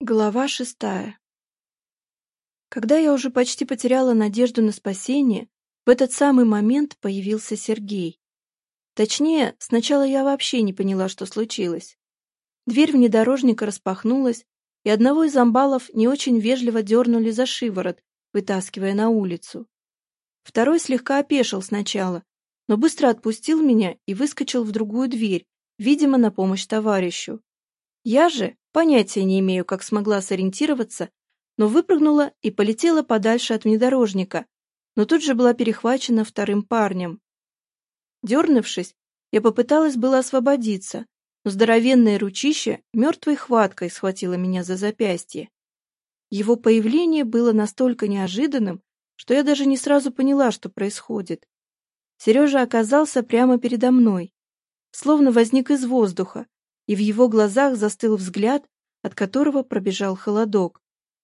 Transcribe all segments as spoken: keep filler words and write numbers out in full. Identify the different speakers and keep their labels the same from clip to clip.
Speaker 1: Глава шестая. Когда я уже почти потеряла надежду на спасение, в этот самый момент появился Сергей. Точнее, сначала я вообще не поняла, что случилось. Дверь внедорожника распахнулась, и одного из амбалов не очень вежливо дернули за шиворот, вытаскивая на улицу. Второй слегка опешил сначала, но быстро отпустил меня и выскочил в другую дверь, видимо, на помощь товарищу. Я же понятия не имею, как смогла сориентироваться, но выпрыгнула и полетела подальше от внедорожника, но тут же была перехвачена вторым парнем. Дернувшись, я попыталась было освободиться, но здоровенное ручище мертвой хваткой схватило меня за запястье. Его появление было настолько неожиданным, что я даже не сразу поняла, что происходит. Сережа оказался прямо передо мной, словно возник из воздуха, и в его глазах застыл взгляд, от которого пробежал холодок.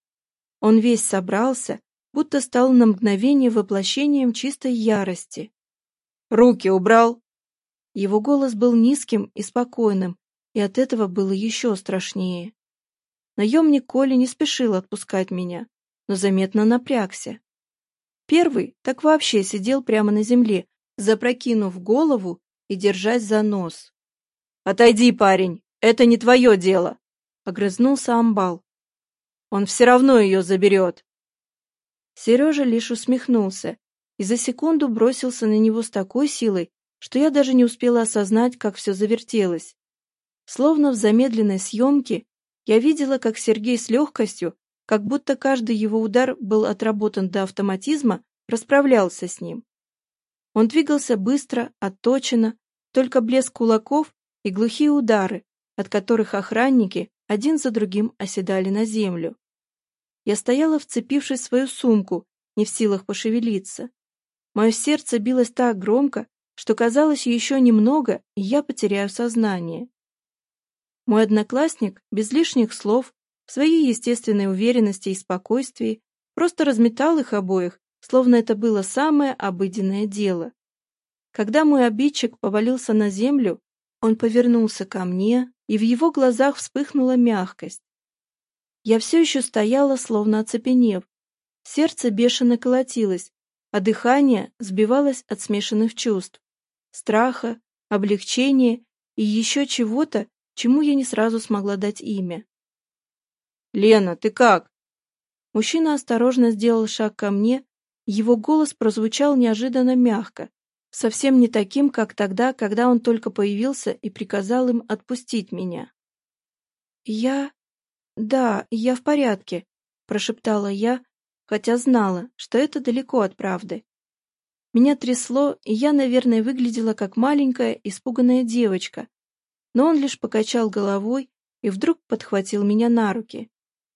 Speaker 1: Он весь собрался, будто стал на мгновение воплощением чистой ярости. «Руки убрал!» Его голос был низким и спокойным, и от этого было еще страшнее. Наемник Коля не спешил отпускать меня, но заметно напрягся. Первый так вообще сидел прямо на земле, запрокинув голову и держась за нос. «Отойди, парень, это не твое дело!» — огрызнулся амбал. «Он все равно ее заберет!» Сережа лишь усмехнулся и за секунду бросился на него с такой силой, что я даже не успела осознать, как все завертелось. Словно в замедленной съемке я видела, как Сергей с легкостью, как будто каждый его удар был отработан до автоматизма, расправлялся с ним. Он двигался быстро, отточенно, только блеск кулаков и глухие удары, от которых охранники один за другим оседали на землю. Я стояла, вцепившись в свою сумку, не в силах пошевелиться. Мое сердце билось так громко, что казалось еще немного, и я потеряю сознание. Мой одноклассник, без лишних слов, в своей естественной уверенности и спокойствии, просто разметал их обоих, словно это было самое обыденное дело. Когда мой обидчик повалился на землю, он повернулся ко мне, и в его глазах вспыхнула мягкость. Я все еще стояла, словно оцепенев. Сердце бешено колотилось, а дыхание сбивалось от смешанных чувств. Страха, облегчения и еще чего-то, чему я не сразу смогла дать имя. «Лена, ты как?» Мужчина осторожно сделал шаг ко мне, его голос прозвучал неожиданно мягко, совсем не таким, как тогда, когда он только появился и приказал им отпустить меня. «Я... да, я в порядке», — прошептала я, хотя знала, что это далеко от правды. Меня трясло, и я, наверное, выглядела как маленькая, испуганная девочка, но он лишь покачал головой и вдруг подхватил меня на руки.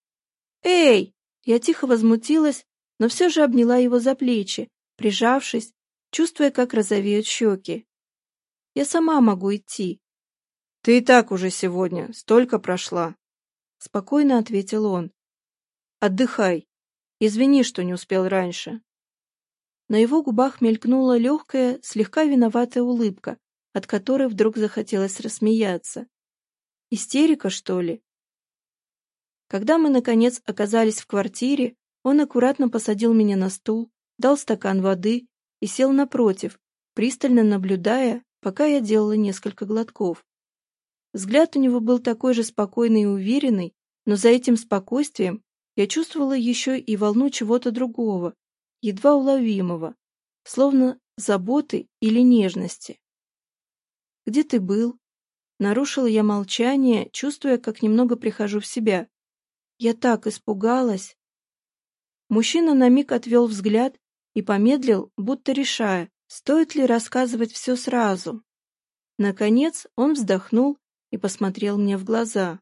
Speaker 1: «Эй!» Я тихо возмутилась, но все же обняла его за плечи, прижавшись, чувствуя, как розовеют щеки. «Я сама могу идти». «Ты и так уже сегодня столько прошла», — спокойно ответил он. «Отдыхай. Извини, что не успел раньше». На его губах мелькнула легкая, слегка виноватая улыбка, от которой вдруг захотелось рассмеяться. Истерика, что ли? Когда мы, наконец, оказались в квартире, он аккуратно посадил меня на стул, дал стакан воды и сел напротив, пристально наблюдая, пока я делала несколько глотков. Взгляд у него был такой же спокойный и уверенный, но за этим спокойствием я чувствовала еще и волну чего-то другого, едва уловимого, словно заботы или нежности. «Где ты был?» Нарушила я молчание, чувствуя, как немного прихожу в себя. Я так испугалась. Мужчина на миг отвел взгляд и помедлил, будто решая, стоит ли рассказывать все сразу. Наконец он вздохнул и посмотрел мне в глаза.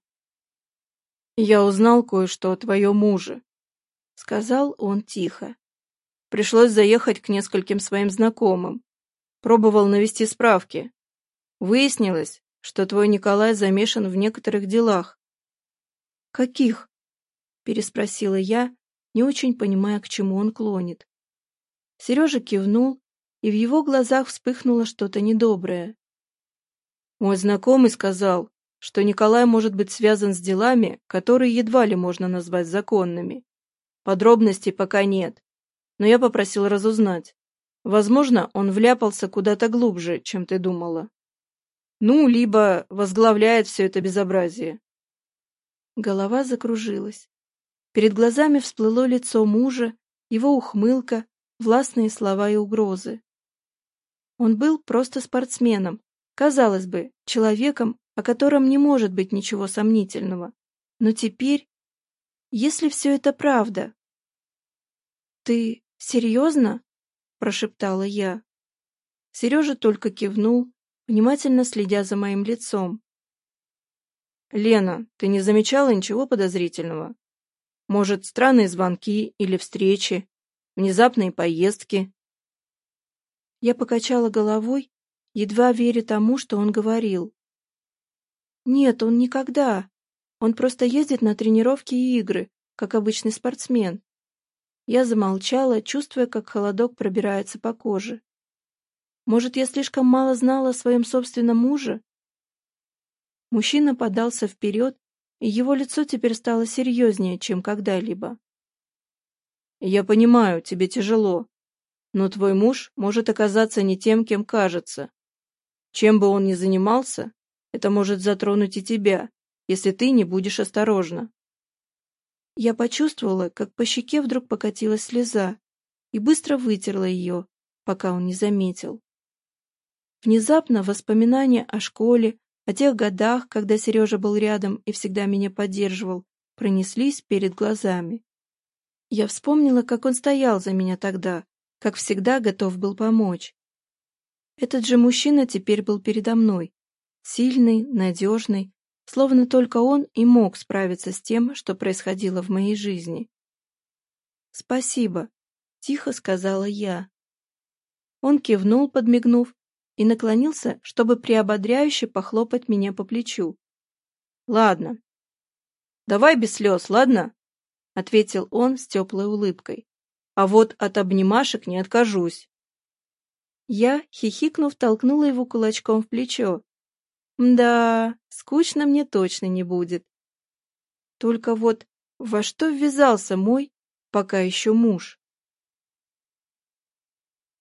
Speaker 1: «Я узнал кое-что о твоем муже», — сказал он тихо. «Пришлось заехать к нескольким своим знакомым. Пробовал навести справки. Выяснилось, что твой Николай замешан в некоторых делах». «Каких?» — переспросила я, не очень понимая, к чему он клонит. Сережа кивнул, и в его глазах вспыхнуло что-то недоброе. «Мой знакомый сказал, что Николай может быть связан с делами, которые едва ли можно назвать законными. Подробностей пока нет, но я попросил разузнать. Возможно, он вляпался куда-то глубже, чем ты думала. Ну, либо возглавляет все это безобразие. Голова закружилась. Перед глазами всплыло лицо мужа, его ухмылка, властные слова и угрозы. Он был просто спортсменом, казалось бы, человеком, о котором не может быть ничего сомнительного. Но теперь, если все это правда... «Ты серьезно?» – прошептала я. Сережа только кивнул, внимательно следя за моим лицом. «Лена, ты не замечала ничего подозрительного? Может, странные звонки или встречи, внезапные поездки?» Я покачала головой, едва веря тому, что он говорил. «Нет, он никогда. Он просто ездит на тренировки и игры, как обычный спортсмен». Я замолчала, чувствуя, как холодок пробирается по коже. Может, я слишком мало знала о своем собственном муже? Мужчина подался вперед, и его лицо теперь стало серьезнее, чем когда-либо. «Я понимаю, тебе тяжело, но твой муж может оказаться не тем, кем кажется. Чем бы он ни занимался, это может затронуть и тебя, если ты не будешь осторожна». Я почувствовала, как по щеке вдруг покатилась слеза, и быстро вытерла ее, пока он не заметил. Внезапно воспоминания о школе, о тех годах, когда Сережа был рядом и всегда меня поддерживал, пронеслись перед глазами. Я вспомнила, как он стоял за меня тогда, как всегда готов был помочь. Этот же мужчина теперь был передо мной, сильный, надежный, словно только он и мог справиться с тем, что происходило в моей жизни. «Спасибо», — тихо сказала я. Он кивнул, подмигнув, и наклонился, чтобы приободряюще похлопать меня по плечу. «Ладно. Давай без слез, ладно?» — ответил он с теплой улыбкой. «А вот от обнимашек не откажусь». Я, хихикнув, толкнула его кулачком в плечо. «Да, скучно мне точно не будет. Только вот во что ввязался мой пока еще муж?»